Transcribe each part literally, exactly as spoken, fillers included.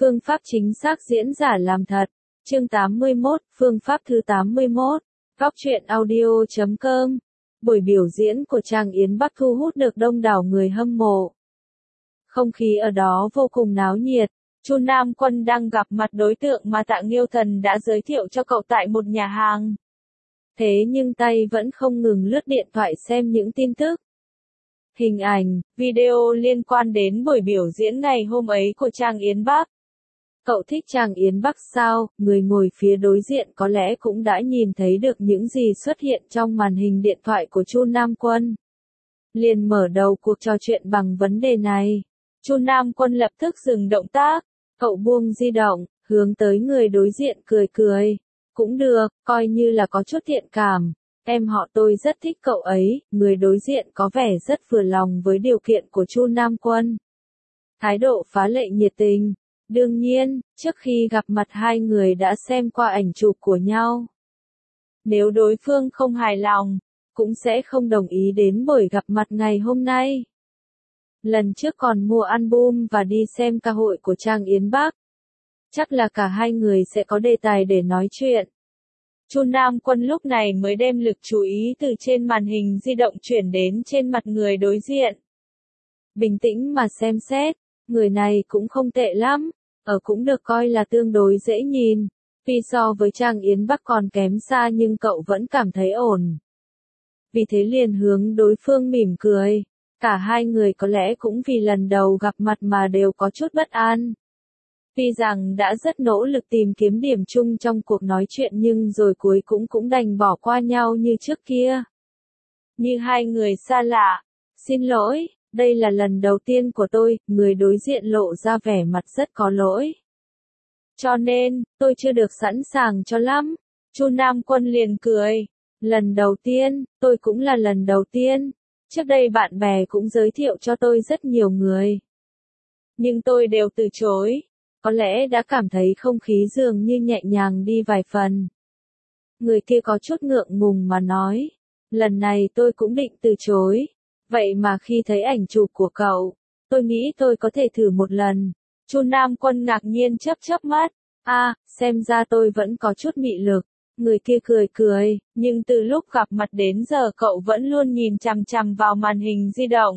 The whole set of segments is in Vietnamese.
Phương pháp chính xác diễn giả làm thật. Chương tám mươi mốt, phương pháp thứ tám mươi mốt. Góc truyện audio chấm com. Buổi biểu diễn của Trang Yến Bắc thu hút được đông đảo người hâm mộ. Không khí ở đó vô cùng náo nhiệt. Chu Nam Quân đang gặp mặt đối tượng mà Tạ Nghiêu Thần đã giới thiệu cho cậu tại một nhà hàng. Thế nhưng tay vẫn không ngừng lướt điện thoại xem những tin tức, hình ảnh, video liên quan đến buổi biểu diễn ngày hôm ấy của Trang Yến Bắc. Cậu thích Trang Yến Bắc sao? Người ngồi phía đối diện có lẽ cũng đã nhìn thấy được những gì xuất hiện trong màn hình điện thoại của Chu Nam Quân. Liền mở đầu cuộc trò chuyện bằng vấn đề này. Chu Nam Quân lập tức dừng động tác, cậu buông di động, hướng tới người đối diện cười cười. Cũng được, coi như là có chút thiện cảm. Em họ tôi rất thích cậu ấy. Người đối diện có vẻ rất vừa lòng với điều kiện của Chu Nam Quân. Thái độ phá lệ nhiệt tình. Đương nhiên, trước khi gặp mặt hai người đã xem qua ảnh chụp của nhau. Nếu đối phương không hài lòng, cũng sẽ không đồng ý đến buổi gặp mặt ngày hôm nay. Lần trước còn mua album và đi xem ca hội của Trang Yến Bắc. Chắc là cả hai người sẽ có đề tài để nói chuyện. Chu Nam Quân lúc này mới đem lực chú ý từ trên màn hình di động chuyển đến trên mặt người đối diện. Bình tĩnh mà xem xét, người này cũng không tệ lắm, ở cũng được coi là tương đối dễ nhìn. Tuy so với Trang Yến Bắc còn kém xa nhưng cậu vẫn cảm thấy ổn. Vì thế liền hướng đối phương mỉm cười. Cả hai người có lẽ cũng vì lần đầu gặp mặt mà đều có chút bất an. Tuy rằng đã rất nỗ lực tìm kiếm điểm chung trong cuộc nói chuyện nhưng rồi cuối cũng cũng đành bỏ qua nhau như trước kia. Như hai người xa lạ. Xin lỗi, đây là lần đầu tiên của tôi, người đối diện lộ ra vẻ mặt rất có lỗi. Cho nên, tôi chưa được sẵn sàng cho lắm. Chu Nam Quân liền cười. Lần đầu tiên, tôi cũng là lần đầu tiên. Trước đây bạn bè cũng giới thiệu cho tôi rất nhiều người. Nhưng tôi đều từ chối. Có lẽ đã cảm thấy không khí dường như nhẹ nhàng đi vài phần. Người kia có chút ngượng ngùng mà nói. Lần này tôi cũng định từ chối. Vậy mà khi thấy ảnh chụp của cậu, tôi nghĩ tôi có thể thử một lần. Chu Nam Quân ngạc nhiên chớp chớp mắt. À, xem ra tôi vẫn có chút mị lực. Người kia cười cười, nhưng từ lúc gặp mặt đến giờ cậu vẫn luôn nhìn chằm chằm vào màn hình di động.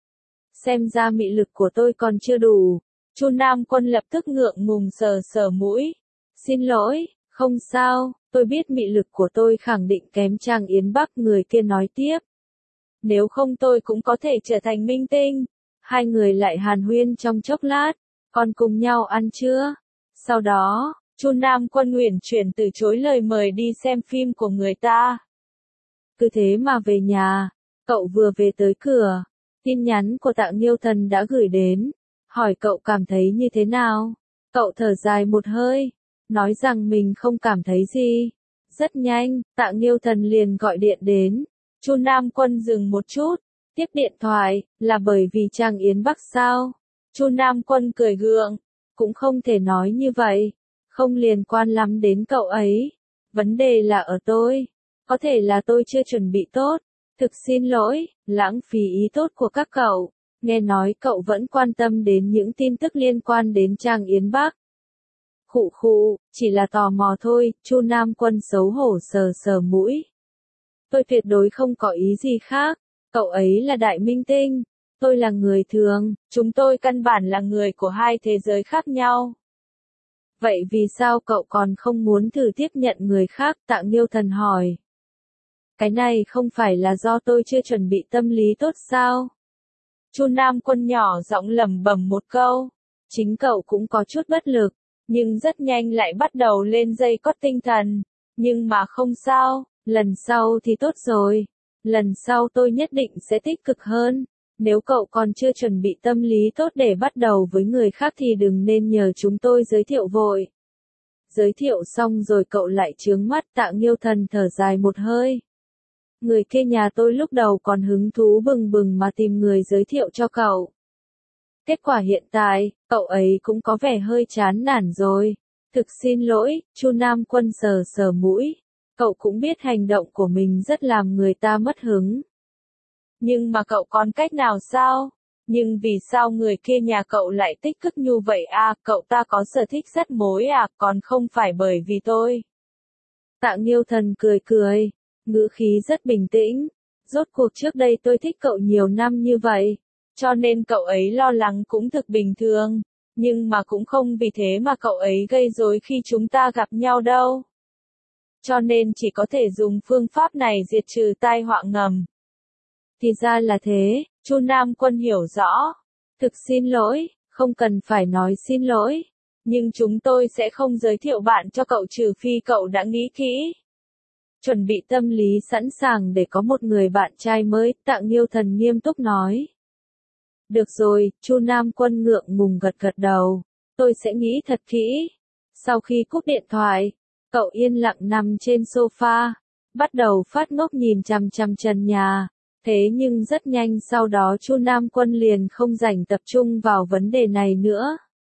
Xem ra mị lực của tôi còn chưa đủ. Chu Nam Quân lập tức ngượng ngùng sờ sờ mũi. Xin lỗi, không sao, tôi biết mị lực của tôi khẳng định kém Trang Yến Bắc. Người kia nói tiếp. Nếu không tôi cũng có thể trở thành minh tinh. Hai người lại hàn huyên trong chốc lát. Còn cùng nhau ăn trưa. Sau đó, Chu Nam Quân uyển chuyển từ chối lời mời đi xem phim của người ta. Cứ thế mà về nhà, cậu vừa về tới cửa, tin nhắn của Tạ Nghiêu Thần đã gửi đến, hỏi cậu cảm thấy như thế nào. Cậu thở dài một hơi, nói rằng mình không cảm thấy gì. Rất nhanh, Tạ Nghiêu Thần liền gọi điện đến. Chu Nam Quân dừng một chút, tiếp điện thoại, là bởi vì Trang Yến Bắc sao? Chu Nam Quân cười gượng, cũng không thể nói như vậy. Không liên quan lắm đến cậu ấy. Vấn đề là ở tôi. Có thể là tôi chưa chuẩn bị tốt. Thực xin lỗi, lãng phí ý tốt của các cậu. Nghe nói cậu vẫn quan tâm đến những tin tức liên quan đến Trang Yến Bắc. Khụ khụ, chỉ là tò mò thôi. Chu Nam Quân xấu hổ sờ sờ mũi. Tôi tuyệt đối không có ý gì khác. Cậu ấy là đại minh tinh. Tôi là người thường. Chúng tôi căn bản là người của hai thế giới khác nhau. Vậy vì sao cậu còn không muốn thử tiếp nhận người khác? Tạ Nghiêu Thần hỏi. Cái này không phải là do tôi chưa chuẩn bị tâm lý tốt sao? Chu Nam Quân nhỏ giọng lẩm bẩm một câu. Chính cậu cũng có chút bất lực, nhưng rất nhanh lại bắt đầu lên dây cót tinh thần. Nhưng mà không sao, lần sau thì tốt rồi. Lần sau tôi nhất định sẽ tích cực hơn. Nếu cậu còn chưa chuẩn bị tâm lý tốt để bắt đầu với người khác thì đừng nên nhờ chúng tôi giới thiệu vội. Giới thiệu xong rồi cậu lại trướng mắt. Tạ Nghiêu Thần thở dài một hơi. Người kia nhà tôi lúc đầu còn hứng thú bừng bừng mà tìm người giới thiệu cho cậu. Kết quả hiện tại, cậu ấy cũng có vẻ hơi chán nản rồi. Thực xin lỗi, Chu Nam Quân sờ sờ mũi. Cậu cũng biết hành động của mình rất làm người ta mất hứng. Nhưng mà cậu còn cách nào sao? Nhưng vì sao người kia nhà cậu lại tích cực như vậy à, cậu ta có sở thích rất mối à, còn không phải bởi vì tôi. Tạ Nghiêu Thần cười cười, ngữ khí rất bình tĩnh. Rốt cuộc trước đây tôi thích cậu nhiều năm như vậy, cho nên cậu ấy lo lắng cũng thực bình thường, nhưng mà cũng không vì thế mà cậu ấy gây rối khi chúng ta gặp nhau đâu. Cho nên chỉ có thể dùng phương pháp này diệt trừ tai họa ngầm. Thì ra là thế, Chu Nam Quân hiểu rõ. Thực xin lỗi, không cần phải nói xin lỗi. Nhưng chúng tôi sẽ không giới thiệu bạn cho cậu trừ phi cậu đã nghĩ kỹ. Chuẩn bị tâm lý sẵn sàng để có một người bạn trai mới, Tạ Nghiêu Thần nghiêm túc nói. Được rồi, Chu Nam Quân ngượng ngùng gật gật đầu. Tôi sẽ nghĩ thật kỹ. Sau khi cúp điện thoại, cậu yên lặng nằm trên sofa, bắt đầu phát ngốc nhìn chằm chằm trần nhà. Thế nhưng rất nhanh sau đó Chu Nam Quân liền không rảnh tập trung vào vấn đề này nữa.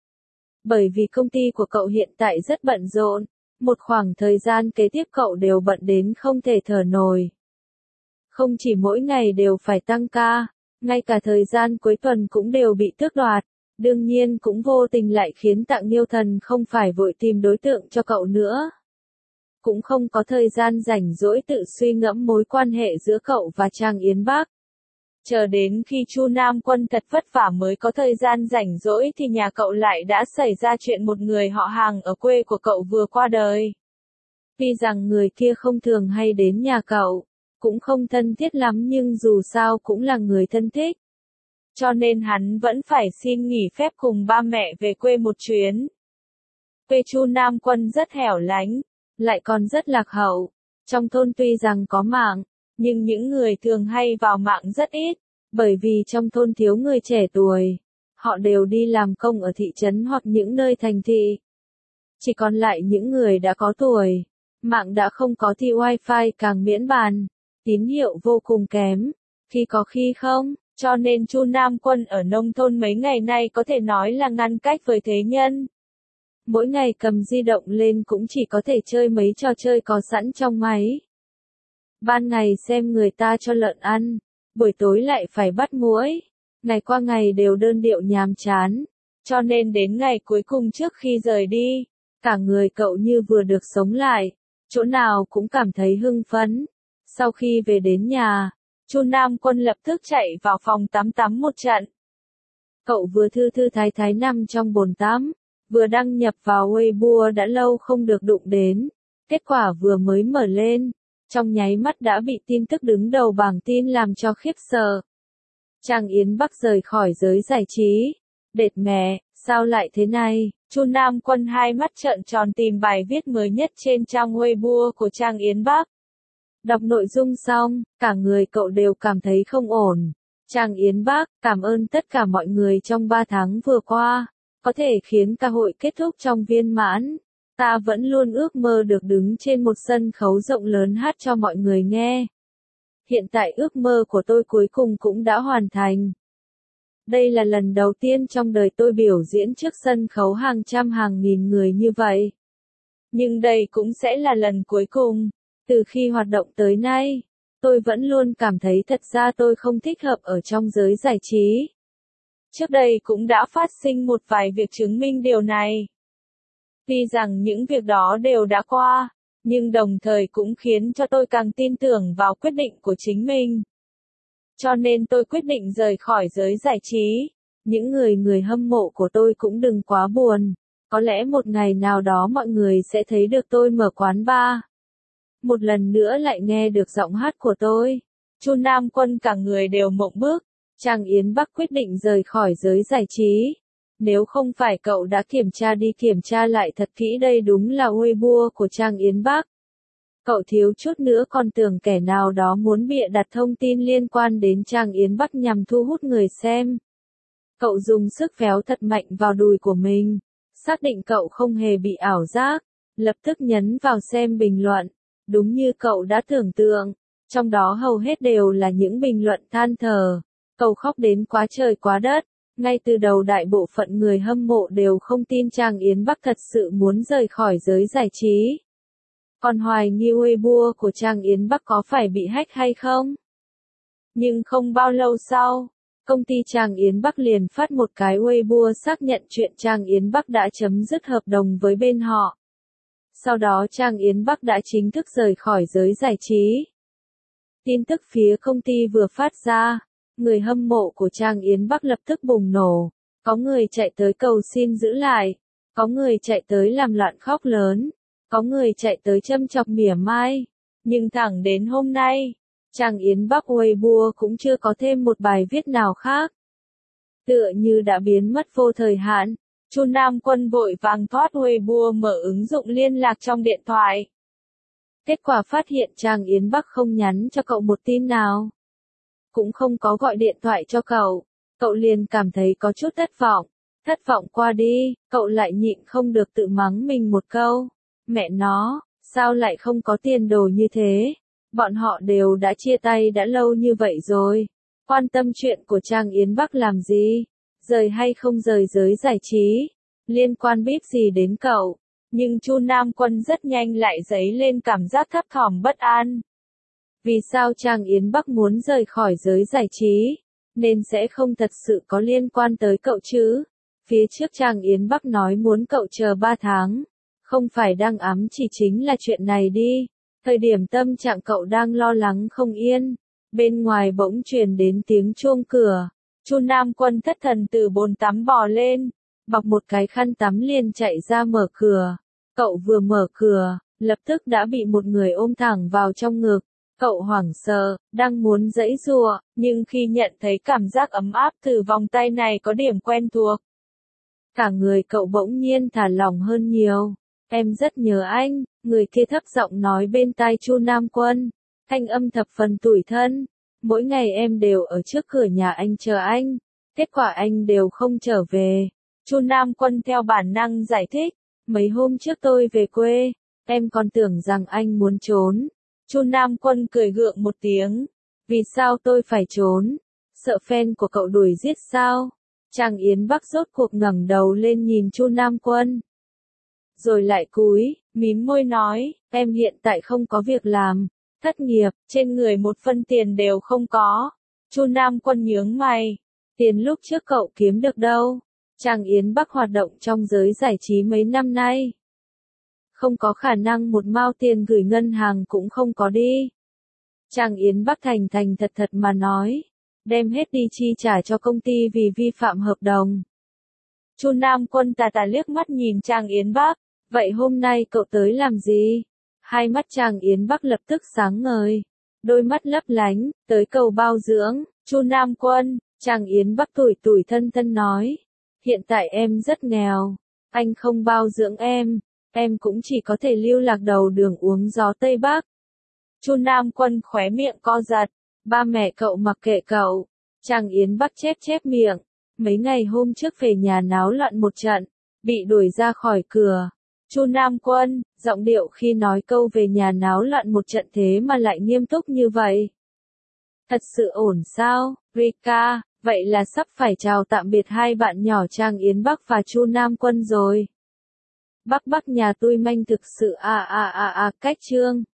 Bởi vì công ty của cậu hiện tại rất bận rộn, một khoảng thời gian kế tiếp cậu đều bận đến không thể thở nổi. Không chỉ mỗi ngày đều phải tăng ca, ngay cả thời gian cuối tuần cũng đều bị tước đoạt, đương nhiên cũng vô tình lại khiến Tạ Nghiêu Thần không phải vội tìm đối tượng cho cậu nữa. Cũng không có thời gian rảnh rỗi tự suy ngẫm mối quan hệ giữa cậu và Trang Yến Bắc. Chờ đến khi Chu Nam Quân thật vất vả mới có thời gian rảnh rỗi thì nhà cậu lại đã xảy ra chuyện một người họ hàng ở quê của cậu vừa qua đời. Tuy rằng người kia không thường hay đến nhà cậu, cũng không thân thiết lắm nhưng dù sao cũng là người thân thích. Cho nên hắn vẫn phải xin nghỉ phép cùng ba mẹ về quê một chuyến. Quê Chu Nam Quân rất hẻo lánh, lại còn rất lạc hậu. Trong thôn tuy rằng có mạng, nhưng những người thường hay vào mạng rất ít, bởi vì trong thôn thiếu người trẻ tuổi. Họ đều đi làm công ở thị trấn hoặc những nơi thành thị. Chỉ còn lại những người đã có tuổi. Mạng đã không có thì wifi càng miễn bàn. Tín hiệu vô cùng kém. Khi có khi không, cho nên Chu Nam Quân ở nông thôn mấy ngày nay có thể nói là ngăn cách với thế nhân. Mỗi ngày cầm di động lên cũng chỉ có thể chơi mấy trò chơi có sẵn trong máy. Ban ngày xem người ta cho lợn ăn, buổi tối lại phải bắt muỗi. Ngày qua ngày đều đơn điệu nhàm chán. Cho nên đến ngày cuối cùng trước khi rời đi, cả người cậu như vừa được sống lại, chỗ nào cũng cảm thấy hưng phấn. Sau khi về đến nhà, Chu Nam Quân lập tức chạy vào phòng tắm tắm một trận. Cậu vừa thư thư thái thái nằm trong bồn tắm, vừa đăng nhập vào Weibo đã lâu không được đụng đến. Kết quả vừa mới mở lên, trong nháy mắt đã bị tin tức đứng đầu bảng tin làm cho khiếp sợ. Trang Yến Bắc rời khỏi giới giải trí. Đệt mẹ, sao lại thế này? Chu Nam Quân hai mắt trợn tròn tìm bài viết mới nhất trên trang Weibo của Trang Yến Bắc. Đọc nội dung xong, cả người cậu đều cảm thấy không ổn. Trang Yến Bắc, cảm ơn tất cả mọi người trong ba tháng vừa qua, có thể khiến ca hội kết thúc trong viên mãn. Ta vẫn luôn ước mơ được đứng trên một sân khấu rộng lớn hát cho mọi người nghe. Hiện tại ước mơ của tôi cuối cùng cũng đã hoàn thành. Đây là lần đầu tiên trong đời tôi biểu diễn trước sân khấu hàng trăm hàng nghìn người như vậy. Nhưng đây cũng sẽ là lần cuối cùng. Từ khi hoạt động tới nay, tôi vẫn luôn cảm thấy thật ra tôi không thích hợp ở trong giới giải trí. Trước đây cũng đã phát sinh một vài việc chứng minh điều này. Tuy rằng những việc đó đều đã qua, nhưng đồng thời cũng khiến cho tôi càng tin tưởng vào quyết định của chính mình. Cho nên tôi quyết định rời khỏi giới giải trí. Những người người hâm mộ của tôi cũng đừng quá buồn. Có lẽ một ngày nào đó mọi người sẽ thấy được tôi mở quán bar. Một lần nữa lại nghe được giọng hát của tôi. Chu Nam Quân cả người đều mộng bức. Trang Yến Bắc quyết định rời khỏi giới giải trí. Nếu không phải cậu đã kiểm tra đi kiểm tra lại thật kỹ đây đúng là Weibo của Trang Yến Bắc. Cậu thiếu chút nữa còn tưởng kẻ nào đó muốn bịa đặt thông tin liên quan đến Trang Yến Bắc nhằm thu hút người xem. Cậu dùng sức véo thật mạnh vào đùi của mình. Xác định cậu không hề bị ảo giác. Lập tức nhấn vào xem bình luận. Đúng như cậu đã tưởng tượng. Trong đó hầu hết đều là những bình luận than thở. Cậu khóc đến quá trời quá đất. Ngay từ đầu đại bộ phận người hâm mộ đều không tin Trang Yến Bắc thật sự muốn rời khỏi giới giải trí. Còn hoài nghi Weibo của Trang Yến Bắc có phải bị hack hay không? Nhưng không bao lâu sau, công ty Trang Yến Bắc liền phát một cái Weibo xác nhận chuyện Trang Yến Bắc đã chấm dứt hợp đồng với bên họ. Sau đó Trang Yến Bắc đã chính thức rời khỏi giới giải trí. Tin tức phía công ty vừa phát ra, người hâm mộ của Trang Yến Bắc lập tức bùng nổ, có người chạy tới cầu xin giữ lại, có người chạy tới làm loạn khóc lớn, có người chạy tới châm chọc mỉa mai, nhưng thẳng đến hôm nay, Trang Yến Bắc Weibo cũng chưa có thêm một bài viết nào khác. Tựa như đã biến mất vô thời hạn, Chu Nam Quân vội vàng thoát Weibo mở ứng dụng liên lạc trong điện thoại. Kết quả phát hiện Trang Yến Bắc không nhắn cho cậu một tin nào. Cũng không có gọi điện thoại cho cậu. Cậu liền cảm thấy có chút thất vọng. Thất vọng qua đi, cậu lại nhịn không được tự mắng mình một câu. Mẹ nó, sao lại không có tiền đồ như thế? Bọn họ đều đã chia tay đã lâu như vậy rồi. Quan tâm chuyện của Trang Yến Bắc làm gì? Rời hay không rời giới giải trí? Liên quan biết gì đến cậu? Nhưng Chu Nam Quân rất nhanh lại dấy lên cảm giác thấp thỏm bất an. Vì sao Trang Yến Bắc muốn rời khỏi giới giải trí? Nên sẽ không thật sự có liên quan tới cậu chứ? Phía trước Trang Yến Bắc nói muốn cậu chờ ba tháng. Không phải đang ám chỉ chính là chuyện này đi. Thời điểm tâm trạng cậu đang lo lắng không yên. Bên ngoài bỗng truyền đến tiếng chuông cửa. Chu Nam Quân thất thần từ bồn tắm bò lên. Bọc một cái khăn tắm liền chạy ra mở cửa. Cậu vừa mở cửa, lập tức đã bị một người ôm thẳng vào trong ngực. Cậu hoảng sợ, đang muốn giãy giụa, nhưng khi nhận thấy cảm giác ấm áp từ vòng tay này có điểm quen thuộc. Cả người cậu bỗng nhiên thả lỏng hơn nhiều. Em rất nhớ anh, người kia thấp giọng nói bên tai Chu Nam Quân. Thanh âm thập phần tủi thân. Mỗi ngày em đều ở trước cửa nhà anh chờ anh. Kết quả anh đều không trở về. Chu Nam Quân theo bản năng giải thích. Mấy hôm trước tôi về quê, em còn tưởng rằng anh muốn trốn. Chu Nam Quân cười gượng một tiếng. Vì sao tôi phải trốn? Sợ fan của cậu đuổi giết sao? Trang Yến Bắc rốt cuộc ngẩng đầu lên nhìn Chu Nam Quân. Rồi lại cúi, mím môi nói, em hiện tại không có việc làm, thất nghiệp, trên người một phân tiền đều không có. Chu Nam Quân nhướng mày. Tiền lúc trước cậu kiếm được đâu? Trang Yến Bắc hoạt động trong giới giải trí mấy năm nay. Không có khả năng một mao tiền gửi ngân hàng cũng không có đi. Trang Yến Bắc thành thành thật thật mà nói. Đem hết đi chi trả cho công ty vì vi phạm hợp đồng. Chu Nam Quân tà tà liếc mắt nhìn Trang Yến Bắc. Vậy hôm nay cậu tới làm gì? Hai mắt Trang Yến Bắc lập tức sáng ngời. Đôi mắt lấp lánh, tới cầu bao dưỡng. Chu Nam Quân, Trang Yến Bắc tủi tủi thân thân nói. Hiện tại em rất nghèo. Anh không bao dưỡng em. Em cũng chỉ có thể lưu lạc đầu đường uống gió Tây Bắc. Chu Nam Quân khóe miệng co giật. Ba mẹ cậu mặc kệ cậu. Trang Yến Bắc chép chép miệng. Mấy ngày hôm trước về nhà náo loạn một trận. Bị đuổi ra khỏi cửa. Chu Nam Quân, giọng điệu khi nói câu về nhà náo loạn một trận thế mà lại nghiêm túc như vậy. Thật sự ổn sao, Rika, vậy là sắp phải chào tạm biệt hai bạn nhỏ Trang Yến Bắc và Chu Nam Quân rồi. Bắc Bắc nhà tôi manh thực sự a a a a cách chương.